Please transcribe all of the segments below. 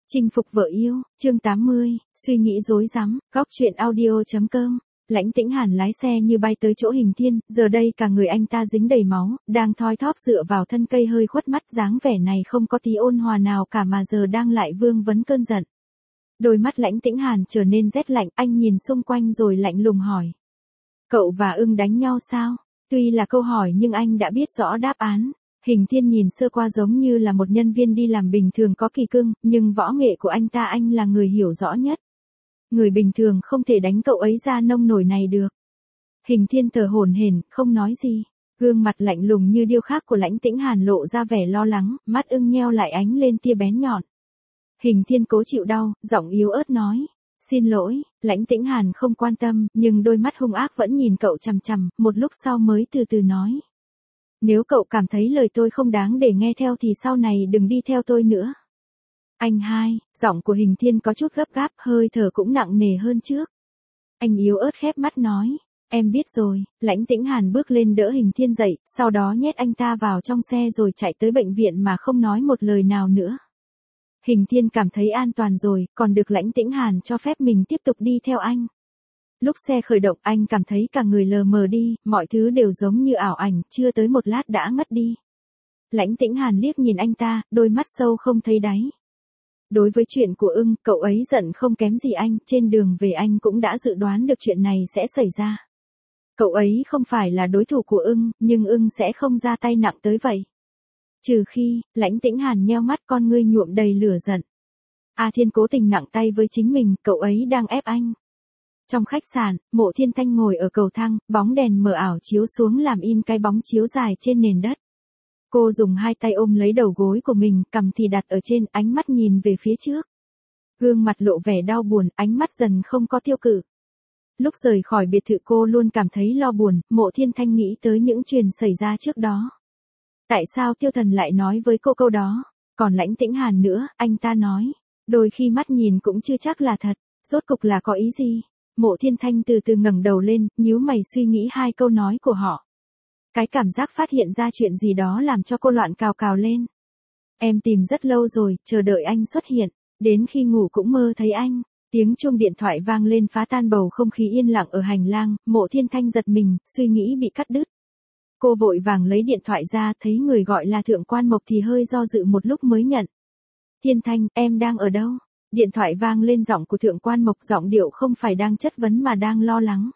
Chinh phục vợ yêu, chương 80, suy nghĩ rối rắm, góc truyện audio.com. Lãnh Tĩnh Hàn lái xe như bay tới chỗ Hình Thiên, giờ đây cả người anh ta dính đầy máu, đang thoi thóp dựa vào thân cây hơi khuất mắt, dáng vẻ này không có tí ôn hòa nào cả mà giờ đang lại vương vấn cơn giận. Đôi mắt Lãnh Tĩnh Hàn trở nên rét lạnh, anh nhìn xung quanh rồi lạnh lùng hỏi. Cậu và ưng đánh nhau sao? Tuy là câu hỏi nhưng anh đã biết rõ đáp án. Hình Thiên nhìn sơ qua giống như là một nhân viên đi làm bình thường có kỳ cương, nhưng võ nghệ của anh ta anh là người hiểu rõ nhất. Người bình thường không thể đánh cậu ấy ra nông nổi này được. Hình Thiên thở hổn hển, không nói gì. Gương mặt lạnh lùng như điêu khắc của Lãnh Tĩnh Hàn lộ ra vẻ lo lắng, mắt ưng nheo lại ánh lên tia bén nhọn. Hình Thiên cố chịu đau, giọng yếu ớt nói. Xin lỗi, Lãnh Tĩnh Hàn không quan tâm, nhưng đôi mắt hung ác vẫn nhìn cậu chằm chằm, một lúc sau mới từ từ nói. Nếu cậu cảm thấy lời tôi không đáng để nghe theo thì sau này đừng đi theo tôi nữa. Anh hai, giọng của Hình Thiên có chút gấp gáp, hơi thở cũng nặng nề hơn trước. Anh yếu ớt khép mắt nói, em biết rồi. Lãnh Tĩnh Hàn bước lên đỡ Hình Thiên dậy, sau đó nhét anh ta vào trong xe rồi chạy tới bệnh viện mà không nói một lời nào nữa. Hình Thiên cảm thấy an toàn rồi, còn được Lãnh Tĩnh Hàn cho phép mình tiếp tục đi theo anh. Lúc xe khởi động anh cảm thấy cả người lờ mờ đi, mọi thứ đều giống như ảo ảnh, chưa tới một lát đã ngất đi. Lãnh Tĩnh Hàn liếc nhìn anh ta, đôi mắt sâu không thấy đáy. Đối với chuyện của ưng, cậu ấy giận không kém gì anh, trên đường về anh cũng đã dự đoán được chuyện này sẽ xảy ra. Cậu ấy không phải là đối thủ của ưng, nhưng ưng sẽ không ra tay nặng tới vậy. Trừ khi, Lãnh Tĩnh Hàn nheo mắt, con ngươi nhuộm đầy lửa giận. A Thiên cố tình nặng tay với chính mình, cậu ấy đang ép anh. Trong khách sạn, Mộ Thiên Thanh ngồi ở cầu thang, bóng đèn mờ ảo chiếu xuống làm in cái bóng chiếu dài trên nền đất. Cô dùng hai tay ôm lấy đầu gối của mình, cằm thì đặt ở trên, ánh mắt nhìn về phía trước. Gương mặt lộ vẻ đau buồn, ánh mắt dần không có tiêu cự. Lúc rời khỏi biệt thự cô luôn cảm thấy lo buồn, Mộ Thiên Thanh nghĩ tới những chuyện xảy ra trước đó. Tại sao Tiêu Thần lại nói với cô câu đó? Còn Lãnh Tĩnh Hàn nữa, anh ta nói. Đôi khi mắt nhìn cũng chưa chắc là thật, rốt cục là có ý gì? Mộ Thiên Thanh từ từ ngẩng đầu lên, nhíu mày suy nghĩ hai câu nói của họ. Cái cảm giác phát hiện ra chuyện gì đó làm cho cô loạn cào cào lên. Em tìm rất lâu rồi, chờ đợi anh xuất hiện, đến khi ngủ cũng mơ thấy anh. Tiếng chuông điện thoại vang lên phá tan bầu không khí yên lặng ở hành lang, Mộ Thiên Thanh giật mình, suy nghĩ bị cắt đứt. Cô vội vàng lấy điện thoại ra, thấy người gọi là Thượng Quan Mộc thì hơi do dự một lúc mới nhận. Thiên Thanh, em đang ở đâu? Điện thoại vang lên giọng của Thượng Quan Mộc, giọng điệu không phải đang chất vấn mà đang lo lắng.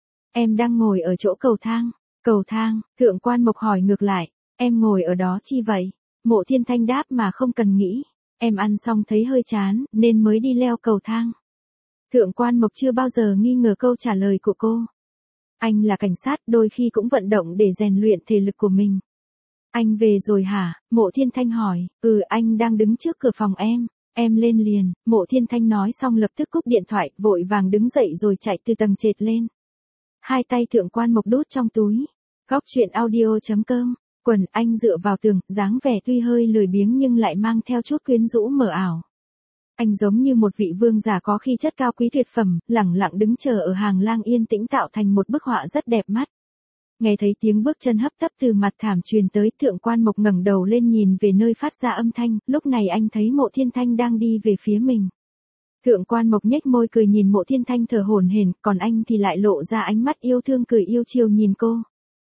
Em đang ngồi ở chỗ cầu thang. Cầu thang, Thượng Quan Mộc hỏi ngược lại, em ngồi ở đó chi vậy? Mộ Thiên Thanh đáp mà không cần nghĩ, em ăn xong thấy hơi chán, nên mới đi leo cầu thang. Thượng Quan Mộc chưa bao giờ nghi ngờ câu trả lời của cô. Anh là cảnh sát, đôi khi cũng vận động để rèn luyện thể lực của mình. Anh về rồi hả? Mộ Thiên Thanh hỏi, anh đang đứng trước cửa phòng em lên liền. Mộ Thiên Thanh nói xong lập tức cúp điện thoại, vội vàng đứng dậy rồi chạy từ tầng trệt lên. Hai tay Thượng Quan Mộc đút trong túi. Góc truyện audio.com. Quần anh dựa vào tường, dáng vẻ tuy hơi lười biếng nhưng lại mang theo chút quyến rũ mờ ảo. Anh giống như một vị vương giả có khí chất cao quý tuyệt phẩm, lẳng lặng đứng chờ ở hàng lang yên tĩnh tạo thành một bức họa rất đẹp mắt. Nghe thấy tiếng bước chân hấp tấp từ mặt thảm truyền tới, Thượng Quan Mộc ngẩng đầu lên nhìn về nơi phát ra âm thanh, lúc này anh thấy Mộ Thiên Thanh đang đi về phía mình. Thượng Quan Mộc nhếch môi cười nhìn Mộ Thiên Thanh thở hổn hển, còn anh thì lại lộ ra ánh mắt yêu thương cười yêu chiều nhìn cô.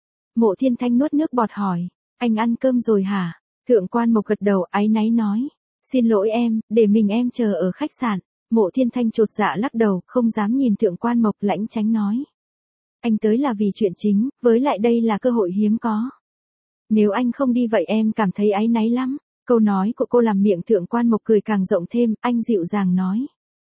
Mộ Thiên Thanh nuốt nước bọt hỏi, anh ăn cơm rồi hả? Thượng Quan Mộc gật đầu áy náy nói, xin lỗi em, để mình em chờ ở khách sạn. Mộ Thiên Thanh chột dạ lắc đầu, không dám nhìn Thượng Quan Mộc, lãnh tránh nói. Anh tới là vì chuyện chính, với lại đây là cơ hội hiếm có. Nếu anh không đi vậy em cảm thấy áy náy lắm. Câu nói của cô làm miệng Thượng Quan Mộc cười càng rộng thêm, anh dịu dàng nói.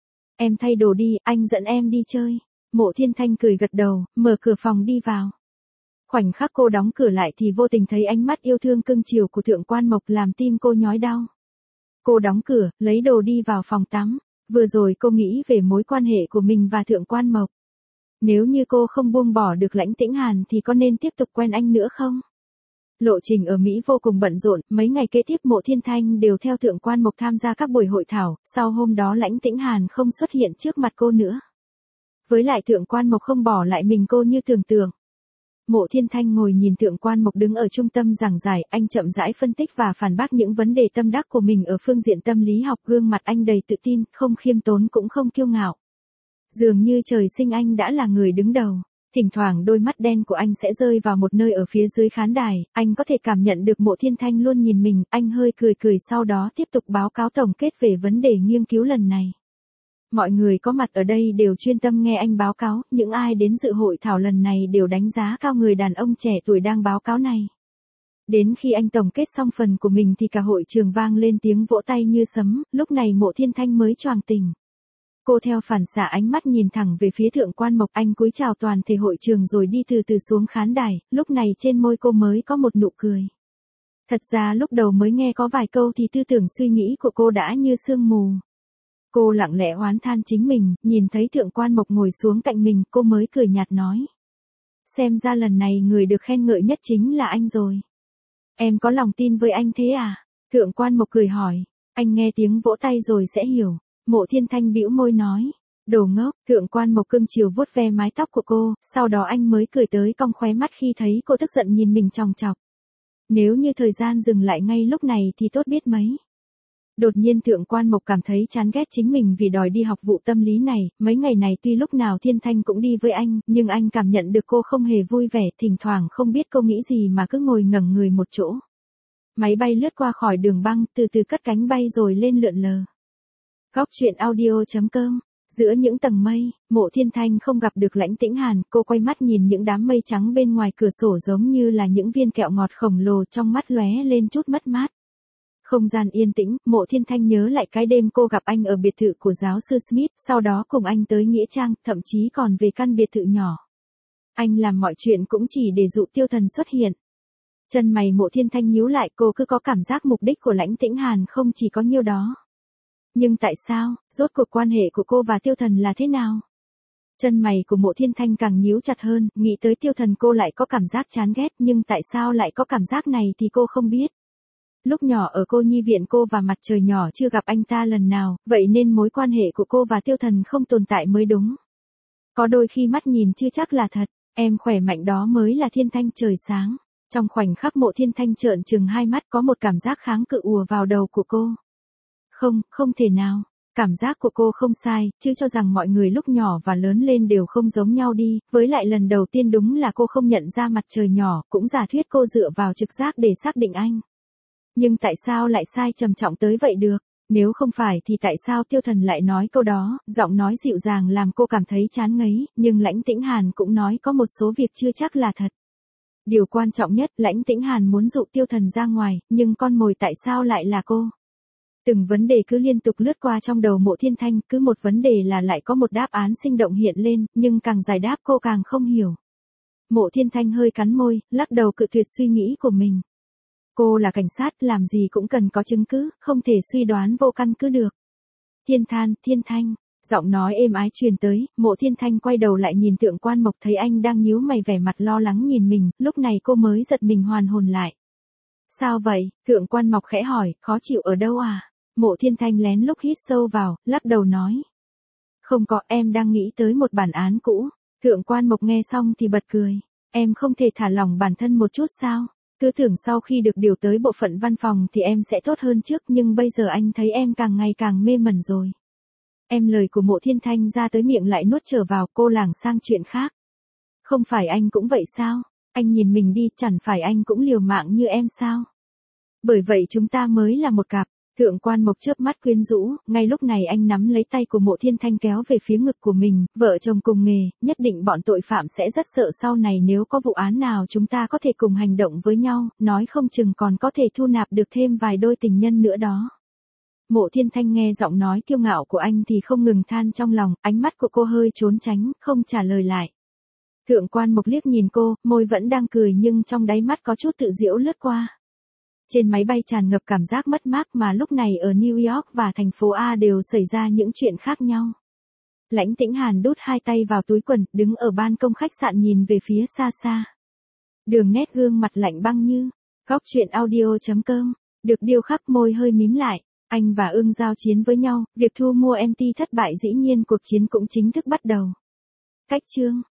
Em thay đồ đi, anh dẫn em đi chơi. Mộ Thiên Thanh cười gật đầu, mở cửa phòng đi vào. Khoảnh khắc cô đóng cửa lại thì vô tình thấy ánh mắt yêu thương cưng chiều của Thượng Quan Mộc làm tim cô nhói đau. Cô đóng cửa, lấy đồ đi vào phòng tắm. Vừa rồi cô nghĩ về mối quan hệ của mình và Thượng Quan Mộc. Nếu như cô không buông bỏ được Lãnh Tĩnh Hàn thì có nên tiếp tục quen anh nữa không? Lộ trình ở Mỹ vô cùng bận rộn, mấy ngày kế tiếp Mộ Thiên Thanh đều theo Thượng Quan Mộc tham gia các buổi hội thảo, sau hôm đó Lãnh Tĩnh Hàn không xuất hiện trước mặt cô nữa. Với lại Thượng Quan Mộc không bỏ lại mình cô như tưởng tượng. Mộ Thiên Thanh ngồi nhìn Thượng Quan Mộc đứng ở trung tâm giảng giải, anh chậm rãi phân tích và phản bác những vấn đề tâm đắc của mình ở phương diện tâm lý học, gương mặt anh đầy tự tin, không khiêm tốn cũng không kiêu ngạo. Dường như trời sinh anh đã là người đứng đầu. Thỉnh thoảng đôi mắt đen của anh sẽ rơi vào một nơi ở phía dưới khán đài, anh có thể cảm nhận được Mộ Thiên Thanh luôn nhìn mình, anh hơi cười cười sau đó tiếp tục báo cáo tổng kết về vấn đề nghiên cứu lần này. Mọi người có mặt ở đây đều chuyên tâm nghe anh báo cáo, những ai đến dự hội thảo lần này đều đánh giá cao người đàn ông trẻ tuổi đang báo cáo này. Đến khi anh tổng kết xong phần của mình thì cả hội trường vang lên tiếng vỗ tay như sấm, lúc này Mộ Thiên Thanh mới choàng tỉnh. Cô theo phản xạ ánh mắt nhìn thẳng về phía Thượng Quan Mộc, anh cúi chào toàn thể hội trường rồi đi từ từ xuống khán đài, lúc này trên môi cô mới có một nụ cười. Thật ra lúc đầu mới nghe có vài câu thì tư tưởng suy nghĩ của cô đã như sương mù. Cô lặng lẽ oán than chính mình, nhìn thấy Thượng Quan Mộc ngồi xuống cạnh mình, cô mới cười nhạt nói. Xem ra lần này người được khen ngợi nhất chính là anh rồi. Em có lòng tin với anh thế à? Thượng Quan Mộc cười hỏi, anh nghe tiếng vỗ tay rồi sẽ hiểu. Mộ Thiên Thanh bĩu môi nói, đồ ngốc. Thượng Quan Mộc cưng chiều vuốt ve mái tóc của cô, sau đó anh mới cười tới cong khóe mắt khi thấy cô tức giận nhìn mình chòng chọc. Nếu như thời gian dừng lại ngay lúc này thì tốt biết mấy. Đột nhiên Thượng Quan Mộc cảm thấy chán ghét chính mình vì đòi đi học vụ tâm lý này, mấy ngày này tuy lúc nào Thiên Thanh cũng đi với anh, nhưng anh cảm nhận được cô không hề vui vẻ, thỉnh thoảng không biết cô nghĩ gì mà cứ ngồi ngẩn người một chỗ. Máy bay lướt qua khỏi đường băng, từ từ cất cánh bay rồi lên lượn lờ. Góc truyện audio.com. Giữa những tầng mây, Mộ Thiên Thanh không gặp được Lãnh Tĩnh Hàn, cô quay mắt nhìn những đám mây trắng bên ngoài cửa sổ giống như là những viên kẹo ngọt khổng lồ, trong mắt lóe lên chút mất mát. Không gian yên tĩnh, Mộ Thiên Thanh nhớ lại cái đêm cô gặp anh ở biệt thự của giáo sư Smith, sau đó cùng anh tới Nghĩa Trang, thậm chí còn về căn biệt thự nhỏ. Anh làm mọi chuyện cũng chỉ để dụ Tiêu Thần xuất hiện. Chân mày Mộ Thiên Thanh nhíu lại, cô cứ có cảm giác mục đích của Lãnh Tĩnh Hàn không chỉ có nhiêu đó. Nhưng tại sao, rốt cuộc quan hệ của cô và Tiêu Thần là thế nào? Chân mày của Mộ Thiên Thanh càng nhíu chặt hơn, nghĩ tới Tiêu Thần cô lại có cảm giác chán ghét, nhưng tại sao lại có cảm giác này thì cô không biết. Lúc nhỏ ở cô nhi viện cô và Mặt Trời nhỏ chưa gặp anh ta lần nào, vậy nên mối quan hệ của cô và Tiêu Thần không tồn tại mới đúng. Có đôi khi mắt nhìn chưa chắc là thật, em khỏe mạnh đó mới là thiên thanh trời sáng. Trong khoảnh khắc Mộ Thiên Thanh trợn trừng hai mắt, có một cảm giác kháng cự ùa vào đầu của cô. Không thể nào. Cảm giác của cô không sai, chứ cho rằng mọi người lúc nhỏ và lớn lên đều không giống nhau đi, với lại lần đầu tiên đúng là cô không nhận ra Mặt Trời nhỏ, cũng giả thuyết cô dựa vào trực giác để xác định anh. Nhưng tại sao lại sai trầm trọng tới vậy được? Nếu không phải thì tại sao Tiêu Thần lại nói câu đó, giọng nói dịu dàng làm cô cảm thấy chán ngấy, nhưng Lãnh Tĩnh Hàn cũng nói có một số việc chưa chắc là thật. Điều quan trọng nhất, Lãnh Tĩnh Hàn muốn dụ Tiêu Thần ra ngoài, nhưng con mồi tại sao lại là cô? Từng vấn đề cứ liên tục lướt qua trong đầu Mộ Thiên Thanh, cứ một vấn đề là lại có một đáp án sinh động hiện lên, nhưng càng giải đáp cô càng không hiểu. Mộ Thiên Thanh hơi cắn môi, lắc đầu cự tuyệt suy nghĩ của mình. Cô là cảnh sát, làm gì cũng cần có chứng cứ, không thể suy đoán vô căn cứ được. Thiên Thanh, giọng nói êm ái truyền tới, Mộ Thiên Thanh quay đầu lại nhìn Thượng Quan Mộc, thấy anh đang nhíu mày vẻ mặt lo lắng nhìn mình, lúc này cô mới giật mình hoàn hồn lại. Sao vậy? Thượng Quan Mộc khẽ hỏi, khó chịu ở đâu à? Mộ Thiên Thanh lén lút hít sâu vào, lắc đầu nói. Không có, em đang nghĩ tới một bản án cũ. Thượng Quan Mộc nghe xong thì bật cười. Em không thể thả lỏng bản thân một chút sao? Cứ tưởng sau khi được điều tới bộ phận văn phòng thì em sẽ tốt hơn trước, nhưng bây giờ anh thấy em càng ngày càng mê mẩn rồi. Em lời của Mộ Thiên Thanh ra tới miệng lại nuốt trở vào, cô lảng sang chuyện khác. Không phải anh cũng vậy sao? Anh nhìn mình đi, chẳng phải anh cũng liều mạng như em sao? Bởi vậy chúng ta mới là một cặp. Thượng Quan Mộc chớp mắt quyến rũ, ngay lúc này anh nắm lấy tay của Mộ Thiên Thanh kéo về phía ngực của mình, vợ chồng cùng nghề, nhất định bọn tội phạm sẽ rất sợ sau này nếu có vụ án nào chúng ta có thể cùng hành động với nhau, nói không chừng còn có thể thu nạp được thêm vài đôi tình nhân nữa đó. Mộ Thiên Thanh nghe giọng nói kiêu ngạo của anh thì không ngừng than trong lòng, ánh mắt của cô hơi trốn tránh, không trả lời lại. Thượng Quan Mộc liếc nhìn cô, môi vẫn đang cười nhưng trong đáy mắt có chút tự giễu lướt qua. Trên máy bay tràn ngập cảm giác mất mát mà lúc này ở New York và thành phố A đều xảy ra những chuyện khác nhau. Lãnh Tĩnh Hàn đút hai tay vào túi quần, đứng ở ban công khách sạn nhìn về phía xa xa. Đường nét gương mặt lạnh băng như, góc truyện audio.com, được điêu khắc môi hơi mím lại. Anh và Ưng giao chiến với nhau, việc thu mua MT thất bại dĩ nhiên cuộc chiến cũng chính thức bắt đầu. Cách chương